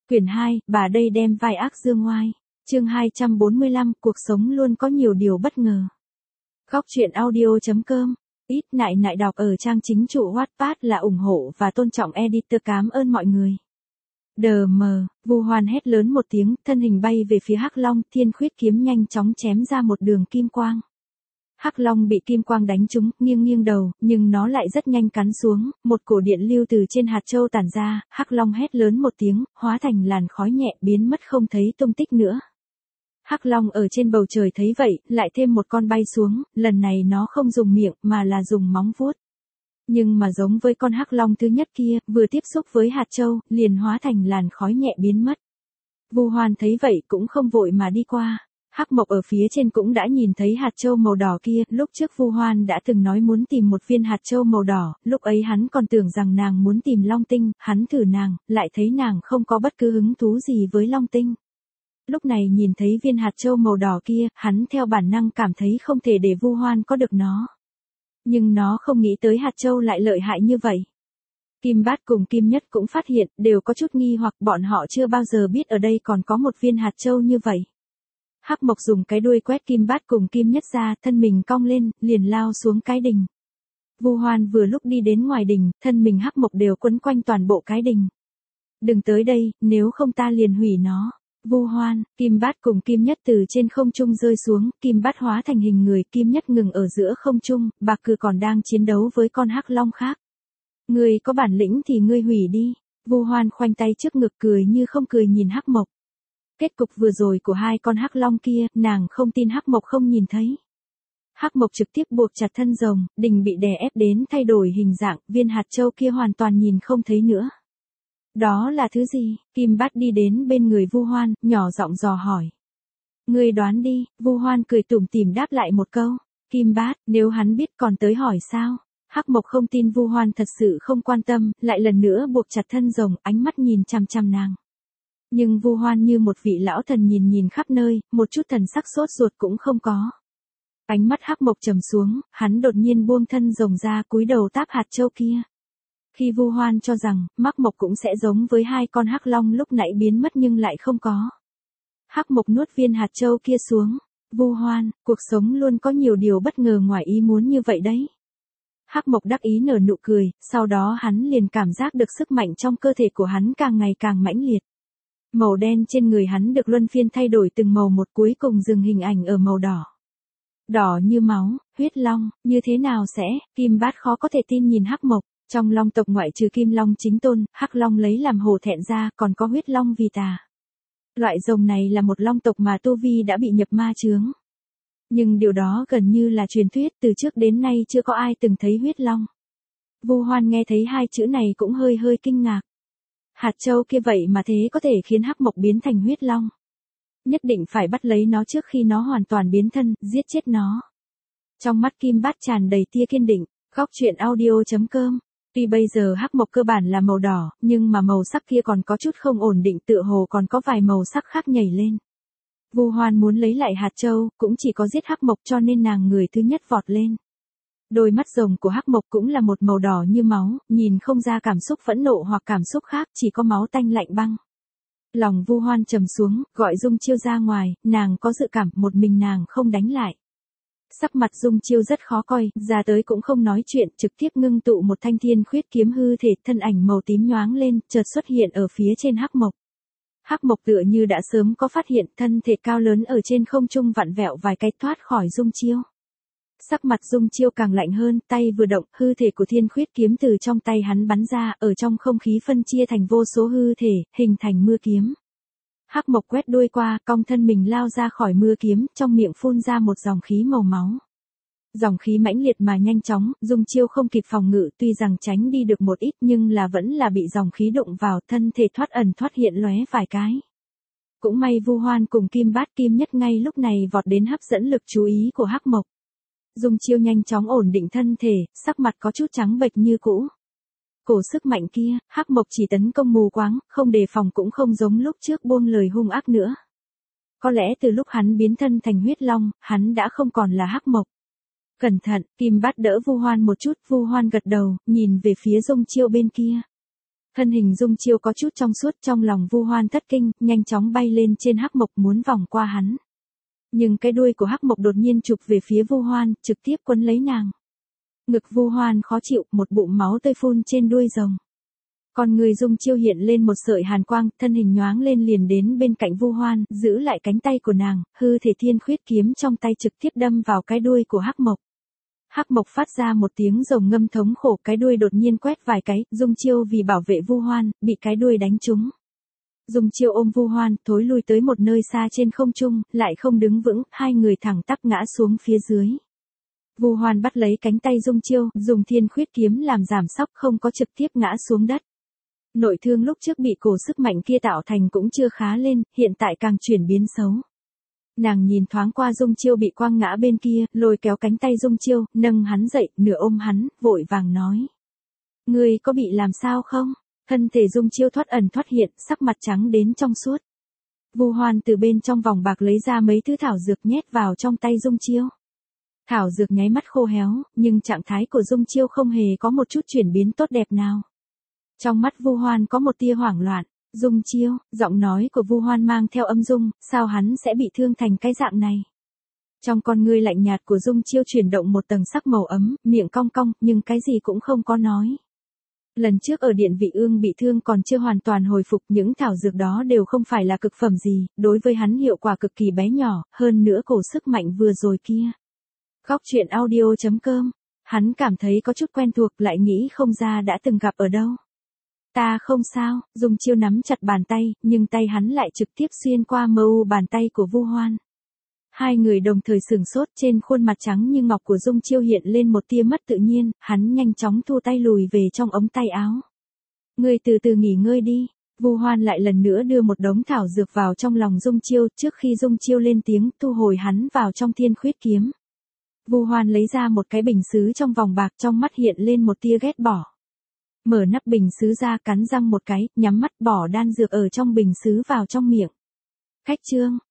Quyển 2, bà đây đem vai ác dương oai. Chương 245, cuộc sống luôn có nhiều điều bất ngờ. Góc truyện audio.com. Ít nại nại đọc ở trang chính chủ Wattpad là ủng hộ và tôn trọng editor, cảm ơn mọi người. Vu Hoan hét lớn một tiếng, thân hình bay về phía Hắc Long, thiên khuyết kiếm nhanh chóng chém ra một đường kim quang. Hắc Long bị kim quang đánh trúng, nghiêng nghiêng đầu, nhưng nó lại rất nhanh cắn xuống, một cổ điện lưu từ trên hạt châu tản ra, Hắc Long hét lớn một tiếng, hóa thành làn khói nhẹ biến mất không thấy tung tích nữa. Hắc Long ở trên bầu trời thấy vậy, lại thêm một con bay xuống, lần này nó không dùng miệng mà là dùng móng vuốt. Nhưng mà giống với con Hắc Long thứ nhất kia, vừa tiếp xúc với hạt châu, liền hóa thành làn khói nhẹ biến mất. Vu Hoan thấy vậy cũng không vội mà đi qua. Hắc Mộc ở phía trên cũng đã nhìn thấy hạt châu màu đỏ kia, lúc trước Vu Hoan đã từng nói muốn tìm một viên hạt châu màu đỏ, lúc ấy hắn còn tưởng rằng nàng muốn tìm Long Tinh, hắn thử nàng, lại thấy nàng không có bất cứ hứng thú gì với Long Tinh. Lúc này nhìn thấy viên hạt châu màu đỏ kia, hắn theo bản năng cảm thấy không thể để Vu Hoan có được nó. Nhưng nó không nghĩ tới hạt châu lại lợi hại như vậy. Kim Bát cùng Kim Nhất cũng phát hiện, đều có chút nghi hoặc, bọn họ chưa bao giờ biết ở đây còn có một viên hạt châu như vậy. Hắc Mộc dùng cái đuôi quét Kim Bát cùng Kim Nhất ra, thân mình cong lên, liền lao xuống cái đình. Vu Hoan vừa lúc đi đến ngoài đình, thân mình Hắc Mộc đều quấn quanh toàn bộ cái đình. Đừng tới đây, nếu không ta liền hủy nó. Vu Hoan, Kim Bát cùng Kim Nhất từ trên không trung rơi xuống, Kim Bát hóa thành hình người, Kim Nhất ngừng ở giữa không trung, Bạc Cừ còn đang chiến đấu với con Hắc Long khác. Ngươi có bản lĩnh thì ngươi hủy đi. Vu Hoan khoanh tay trước ngực cười như không cười nhìn Hắc Mộc. Kết cục vừa rồi của hai con Hắc Long kia, nàng không tin Hắc Mộc không nhìn thấy. Hắc Mộc trực tiếp buộc chặt thân rồng, đình bị đè ép đến thay đổi hình dạng, viên hạt châu kia hoàn toàn nhìn không thấy nữa. Đó là thứ gì? Kim Bát đi đến bên người Vu Hoan, nhỏ giọng dò hỏi. Ngươi đoán đi. Vu Hoan cười tủm tỉm đáp lại một câu. Kim Bát, nếu hắn biết còn tới hỏi sao? Hắc Mộc không tin Vu Hoan thật sự không quan tâm, lại lần nữa buộc chặt thân rồng, ánh mắt nhìn chằm chằm nàng. Nhưng Vu Hoan như một vị lão thần nhìn khắp nơi, một chút thần sắc sốt ruột cũng không có. Ánh mắt Hắc Mộc trầm xuống, hắn đột nhiên buông thân rồng ra, cúi đầu táp hạt châu kia. Khi Vu Hoan cho rằng, Hắc Mộc cũng sẽ giống với hai con Hắc Long lúc nãy biến mất nhưng lại không có. Hắc Mộc nuốt viên hạt châu kia xuống. Vu Hoan, cuộc sống luôn có nhiều điều bất ngờ ngoài ý muốn như vậy đấy. Hắc Mộc đắc ý nở nụ cười, sau đó hắn liền cảm giác được sức mạnh trong cơ thể của hắn càng ngày càng mãnh liệt. Màu đen trên người hắn được luân phiên thay đổi từng màu một, cuối cùng dừng hình ảnh ở màu đỏ. Đỏ như máu, huyết long, như thế nào sẽ? Kim Bát khó có thể tin nhìn Hắc Mộc. Trong long tộc ngoại trừ Kim Long chính tôn, Hắc Long lấy làm hổ thẹn ra, còn có huyết long vì tà. Loại rồng này là một long tộc mà tu vi đã bị nhập ma chướng. Nhưng điều đó gần như là truyền thuyết, từ trước đến nay chưa có ai từng thấy huyết long. Vu Hoan nghe thấy hai chữ này cũng hơi kinh ngạc. Hạt châu kia vậy mà thế có thể khiến Hắc Mộc biến thành huyết long. Nhất định phải bắt lấy nó trước khi nó hoàn toàn biến thân, giết chết nó. Trong mắt Kim Bát tràn đầy tia kiên định. Góc truyện audio.com. Tuy bây giờ Hắc Mộc cơ bản là màu đỏ, nhưng mà màu sắc kia còn có chút không ổn định, tựa hồ còn có vài màu sắc khác nhảy lên. Vu Hoan muốn lấy lại hạt châu, cũng chỉ có giết Hắc Mộc, cho nên nàng người thứ nhất vọt lên. Đôi mắt rồng của Hắc Mộc cũng là một màu đỏ như máu, nhìn không ra cảm xúc phẫn nộ hoặc cảm xúc khác, chỉ có máu tanh lạnh băng. Lòng Vu Hoan trầm xuống, gọi Dung Chiêu ra ngoài, nàng có dự cảm một mình nàng không đánh lại. Sắc mặt Dung Chiêu rất khó coi, ra tới cũng không nói chuyện, trực tiếp ngưng tụ một thanh thiên khuyết kiếm hư thể, thân ảnh màu tím nhoáng lên, chợt xuất hiện ở phía trên Hắc Mộc. Hắc Mộc tựa như đã sớm có phát hiện, thân thể cao lớn ở trên không trung vặn vẹo vài cái thoát khỏi Dung Chiêu. Sắc mặt Dung Chiêu càng lạnh hơn, tay vừa động, hư thể của thiên khuyết kiếm từ trong tay hắn bắn ra, ở trong không khí phân chia thành vô số hư thể, hình thành mưa kiếm. Hắc Mộc quét đuôi qua, cong thân mình lao ra khỏi mưa kiếm, trong miệng phun ra một dòng khí màu máu. Dòng khí mãnh liệt mà nhanh chóng, Dung Chiêu không kịp phòng ngự, tuy rằng tránh đi được một ít nhưng là vẫn là bị dòng khí đụng vào, thân thể thoát ẩn thoát hiện lóe vài cái. Cũng may Vu Hoan cùng Kim Bát Kim Nhất ngay lúc này vọt đến hấp dẫn lực chú ý của Hắc Mộc. Dung Chiêu nhanh chóng ổn định thân thể, sắc mặt có chút trắng bệch như cũ. Cổ sức mạnh kia, Hắc Mộc chỉ tấn công mù quáng, không đề phòng cũng không giống lúc trước buông lời hung ác nữa. Có lẽ từ lúc hắn biến thân thành huyết long, hắn đã không còn là Hắc Mộc. Cẩn thận, Kim Bát đỡ Vu Hoan một chút, Vu Hoan gật đầu, nhìn về phía Dung Chiêu bên kia. Thân hình Dung Chiêu có chút trong suốt, trong lòng Vu Hoan thất kinh, nhanh chóng bay lên trên hắc mộc muốn vòng qua hắn. Nhưng cái đuôi của hắc mộc đột nhiên chụp về phía Vu Hoan, trực tiếp quấn lấy nàng. Ngực Vu Hoan khó chịu, một bụng máu tươi phun trên đuôi rồng. Còn người Dung Chiêu hiện lên một sợi hàn quang, thân hình nhoáng lên liền đến bên cạnh Vu Hoan, giữ lại cánh tay của nàng, hư thể thiên khuyết kiếm trong tay trực tiếp đâm vào cái đuôi của hắc mộc. Hắc mộc phát ra một tiếng rồng ngâm thống khổ, cái đuôi đột nhiên quét vài cái, Dung Chiêu vì bảo vệ Vu Hoan, bị cái đuôi đánh trúng. Dung Chiêu ôm Vu Hoan, thối lui tới một nơi xa trên không trung, lại không đứng vững, hai người thẳng tắp ngã xuống phía dưới. Vu Hoan bắt lấy cánh tay Dung Chiêu, dùng thiên khuyết kiếm làm giảm sóc, không có trực tiếp ngã xuống đất. Nội thương lúc trước bị cổ sức mạnh kia tạo thành cũng chưa khá lên, hiện tại càng chuyển biến xấu. Nàng nhìn thoáng qua Dung Chiêu bị quăng ngã bên kia, lôi kéo cánh tay Dung Chiêu, nâng hắn dậy, nửa ôm hắn, vội vàng nói. Ngươi có bị làm sao không? Thân thể Dung Chiêu thoát ẩn thoát hiện, sắc mặt trắng đến trong suốt. Vu Hoan từ bên trong vòng bạc lấy ra mấy thứ thảo dược nhét vào trong tay Dung Chiêu. Thảo dược nháy mắt khô héo, nhưng trạng thái của Dung Chiêu không hề có một chút chuyển biến tốt đẹp nào. Trong mắt Vu Hoan có một tia hoảng loạn. Dung Chiêu, giọng nói của Vu Hoan mang theo âm dung, sao hắn sẽ bị thương thành cái dạng này? Trong con ngươi lạnh nhạt của Dung Chiêu chuyển động một tầng sắc màu ấm, miệng cong cong, nhưng cái gì cũng không có nói. Lần trước ở Điện Vị Ương bị thương còn chưa hoàn toàn hồi phục, những thảo dược đó đều không phải là cực phẩm gì, đối với hắn hiệu quả cực kỳ bé nhỏ, hơn nữa cổ sức mạnh vừa rồi kia. Góc truyện audio.com, hắn cảm thấy có chút quen thuộc, lại nghĩ không ra đã từng gặp ở đâu. Ta không sao, Dung Chiêu nắm chặt bàn tay, nhưng tay hắn lại trực tiếp xuyên qua mờ u bàn tay của Vu Hoan. Hai người đồng thời sửng sốt, trên khuôn mặt trắng như ngọc của Dung Chiêu hiện lên một tia mất tự nhiên, hắn nhanh chóng thu tay lùi về trong ống tay áo. Ngươi từ từ nghỉ ngơi đi. Vu Hoan lại lần nữa đưa một đống thảo dược vào trong lòng Dung Chiêu, trước khi Dung Chiêu lên tiếng thu hồi hắn vào trong thiên khuyết kiếm. Vu Hoan lấy ra một cái bình sứ trong vòng bạc, trong mắt hiện lên một tia ghét bỏ. Mở nắp bình sứ ra, cắn răng một cái, nhắm mắt bỏ đan dược ở trong bình sứ vào trong miệng. Khách trương,